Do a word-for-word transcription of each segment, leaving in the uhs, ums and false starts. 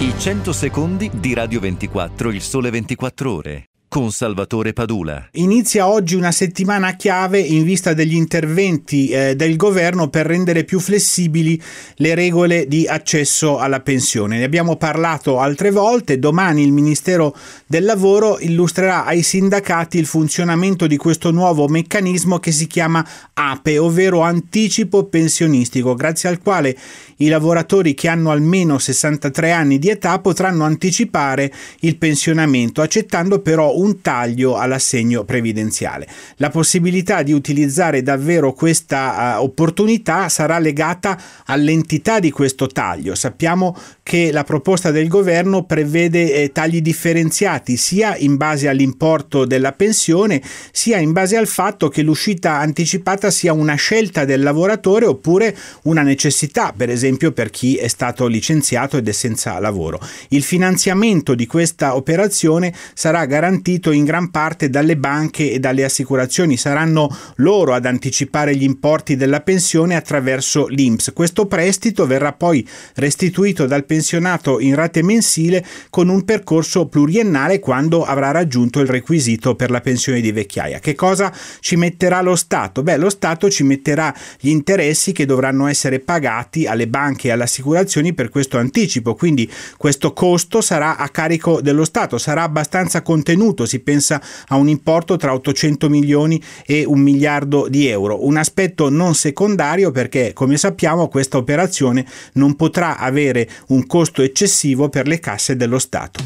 I cento secondi di Radio ventiquattro, il sole ventiquattro ore, con Salvatore Padula. Inizia oggi una settimana chiave in vista degli interventi eh, del governo per rendere più flessibili le regole di accesso alla pensione. Ne abbiamo parlato altre volte. Domani il Ministero del Lavoro illustrerà ai sindacati il funzionamento di questo nuovo meccanismo che si chiama A P E, ovvero anticipo pensionistico, grazie al quale i lavoratori che hanno almeno sessantatré anni di età potranno anticipare il pensionamento, accettando però un taglio all'assegno previdenziale. La possibilità di utilizzare davvero questa uh, opportunità sarà legata all'entità di questo taglio. Sappiamo che la proposta del governo prevede eh, tagli differenziati sia in base all'importo della pensione sia in base al fatto che l'uscita anticipata sia una scelta del lavoratore oppure una necessità, per esempio per chi è stato licenziato ed è senza lavoro. Il finanziamento di questa operazione sarà garantito in gran parte dalle banche e dalle assicurazioni. Saranno loro ad anticipare gli importi della pensione attraverso l'I N P S. Questo prestito verrà poi restituito dal pensionato in rate mensile con un percorso pluriennale quando avrà raggiunto il requisito per la pensione di vecchiaia. Che cosa ci metterà lo Stato? Beh, lo Stato ci metterà gli interessi che dovranno essere pagati alle banche e alle assicurazioni per questo anticipo, quindi questo costo sarà a carico dello Stato, sarà abbastanza contenuto. Si pensa a un importo tra ottocento milioni e un miliardo di euro, un aspetto non secondario perché, come sappiamo, questa operazione non potrà avere un costo eccessivo per le casse dello Stato.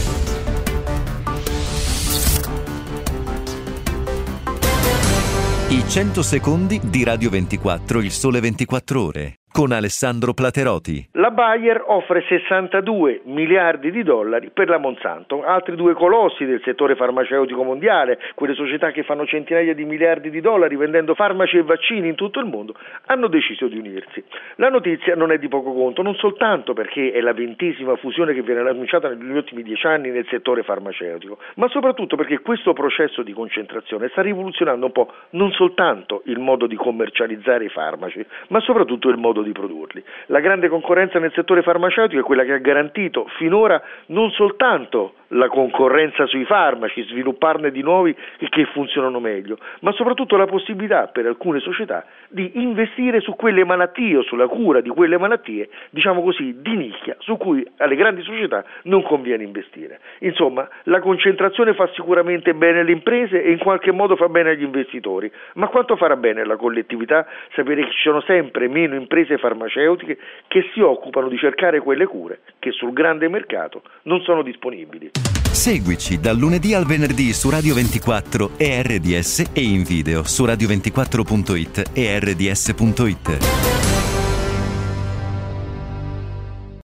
I cento secondi di Radio ventiquattro, il sole ventiquattro ore, con Alessandro Plateroti. La Bayer offre sessantadue miliardi di dollari per la Monsanto. Altri due colossi del settore farmaceutico mondiale, quelle società che fanno centinaia di miliardi di dollari vendendo farmaci e vaccini in tutto il mondo, hanno deciso di unirsi. La notizia non è di poco conto, non soltanto perché è la ventesima fusione che viene annunciata negli ultimi dieci anni nel settore farmaceutico, ma soprattutto perché questo processo di concentrazione sta rivoluzionando un po' non soltanto il modo di commercializzare i farmaci, ma soprattutto il modo di produrli. La grande concorrenza nel settore farmaceutico è quella che ha garantito finora non soltanto la concorrenza sui farmaci, svilupparne di nuovi che funzionano meglio, ma soprattutto la possibilità per alcune società di investire su quelle malattie o sulla cura di quelle malattie, diciamo così, di nicchia, su cui alle grandi società non conviene investire. Insomma, la concentrazione fa sicuramente bene alle imprese e in qualche modo fa bene agli investitori, ma quanto farà bene alla collettività sapere che ci sono sempre meno imprese farmaceutiche che si occupano di cercare quelle cure che sul grande mercato non sono disponibili. Seguici dal lunedì al venerdì su Radio ventiquattro e R D S e in video su radio ventiquattro punto it e R D S punto it.